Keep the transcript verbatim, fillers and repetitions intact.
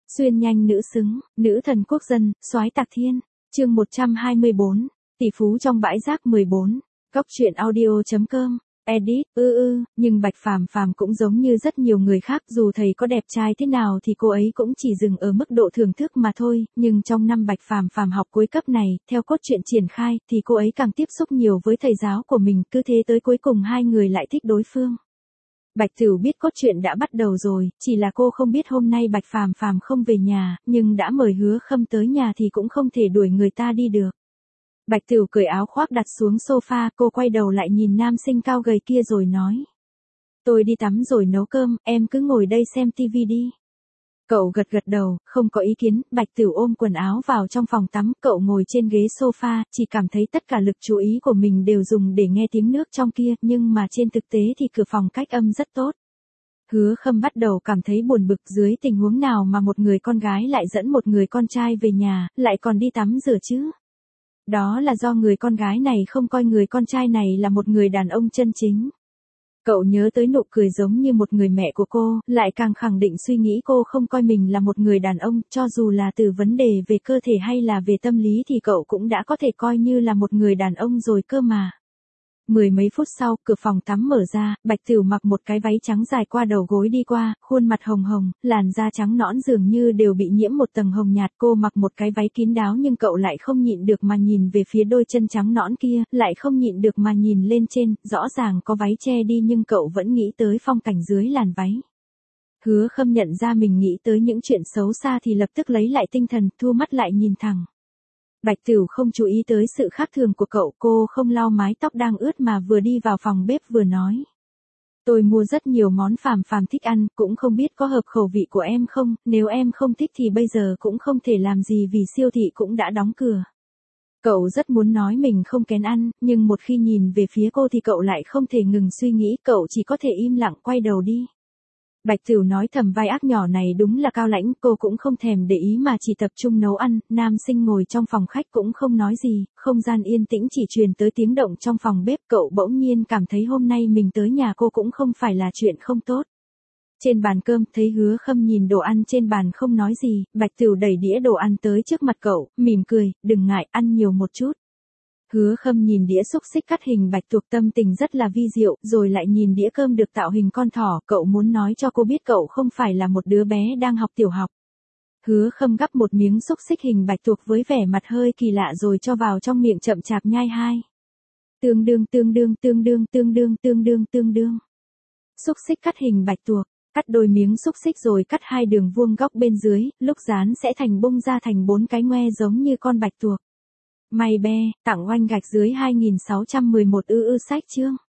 Xuyên nhanh nữ xứng, nữ thần quốc dân, soái tạc thiên. Chương một trăm hai mươi bốn, tỷ phú trong bãi rác mười bốn. Góc truyện audio chấm com. Edit, ư ư, nhưng Bạch Phàm Phàm cũng giống như rất nhiều người khác, dù thầy có đẹp trai thế nào thì cô ấy cũng chỉ dừng ở mức độ thưởng thức mà thôi, nhưng trong năm Bạch Phàm Phàm học cuối cấp này, theo cốt truyện triển khai, thì cô ấy càng tiếp xúc nhiều với thầy giáo của mình, cứ thế tới cuối cùng hai người lại thích đối phương. Bạch Tửu biết cốt truyện đã bắt đầu rồi, chỉ là cô không biết hôm nay Bạch Phàm Phàm không về nhà, nhưng đã mời Hứa Khâm tới nhà thì cũng không thể đuổi người ta đi được. Bạch Tửu cởi áo khoác đặt xuống sofa, cô quay đầu lại nhìn nam sinh cao gầy kia rồi nói. Tôi đi tắm rồi nấu cơm, em cứ ngồi đây xem tivi đi. Cậu gật gật đầu, không có ý kiến, Bạch Tửu ôm quần áo vào trong phòng tắm, cậu ngồi trên ghế sofa, chỉ cảm thấy tất cả lực chú ý của mình đều dùng để nghe tiếng nước trong kia, nhưng mà trên thực tế thì cửa phòng cách âm rất tốt. Hứa Khâm bắt đầu cảm thấy buồn bực, dưới tình huống nào mà một người con gái lại dẫn một người con trai về nhà, lại còn đi tắm rửa chứ? Đó là do người con gái này không coi người con trai này là một người đàn ông chân chính. Cậu nhớ tới nụ cười giống như một người mẹ của cô, lại càng khẳng định suy nghĩ cô không coi mình là một người đàn ông, cho dù là từ vấn đề về cơ thể hay là về tâm lý thì cậu cũng đã có thể coi như là một người đàn ông rồi cơ mà. Mười mấy phút sau, cửa phòng tắm mở ra, Bạch Tửu mặc một cái váy trắng dài qua đầu gối đi qua, khuôn mặt hồng hồng, làn da trắng nõn dường như đều bị nhiễm một tầng hồng nhạt. Cô mặc một cái váy kín đáo nhưng cậu lại không nhịn được mà nhìn về phía đôi chân trắng nõn kia, lại không nhịn được mà nhìn lên trên, rõ ràng có váy che đi nhưng cậu vẫn nghĩ tới phong cảnh dưới làn váy. Hứa Khâm nhận ra mình nghĩ tới những chuyện xấu xa thì lập tức lấy lại tinh thần, thu mắt lại nhìn thẳng. Bạch Tửu không chú ý tới sự khác thường của cậu, cô không lau mái tóc đang ướt mà vừa đi vào phòng bếp vừa nói. Tôi mua rất nhiều món Phàm Phàm thích ăn, cũng không biết có hợp khẩu vị của em không, nếu em không thích thì bây giờ cũng không thể làm gì vì siêu thị cũng đã đóng cửa. Cậu rất muốn nói mình không kén ăn, nhưng một khi nhìn về phía cô thì cậu lại không thể ngừng suy nghĩ, cậu chỉ có thể im lặng quay đầu đi. Bạch Tửu nói thầm vai ác nhỏ này đúng là cao lãnh, cô cũng không thèm để ý mà chỉ tập trung nấu ăn, nam sinh ngồi trong phòng khách cũng không nói gì, không gian yên tĩnh chỉ truyền tới tiếng động trong phòng bếp, cậu bỗng nhiên cảm thấy hôm nay mình tới nhà cô cũng không phải là chuyện không tốt. Trên bàn cơm, thấy Hứa Khâm nhìn đồ ăn trên bàn không nói gì, Bạch Tửu đẩy đĩa đồ ăn tới trước mặt cậu, mỉm cười, đừng ngại, ăn nhiều một chút. Hứa Khâm nhìn đĩa xúc xích cắt hình bạch tuộc, tâm tình rất là vi diệu, rồi lại nhìn đĩa cơm được tạo hình con thỏ, cậu muốn nói cho cô biết cậu không phải là một đứa bé đang học tiểu học. Hứa Khâm gắp một miếng xúc xích hình bạch tuộc với vẻ mặt hơi kỳ lạ rồi cho vào trong miệng chậm chạp nhai hai. Tương đương tương đương tương đương tương đương tương đương tương đương. Xúc xích cắt hình bạch tuộc, cắt đôi miếng xúc xích rồi cắt hai đường vuông góc bên dưới, lúc dán sẽ thành bung ra thành bốn cái ngoe giống như con bạch tuộc. May be, tặng oanh gạch dưới hai nghìn sáu trăm mười một ư ư sách chương.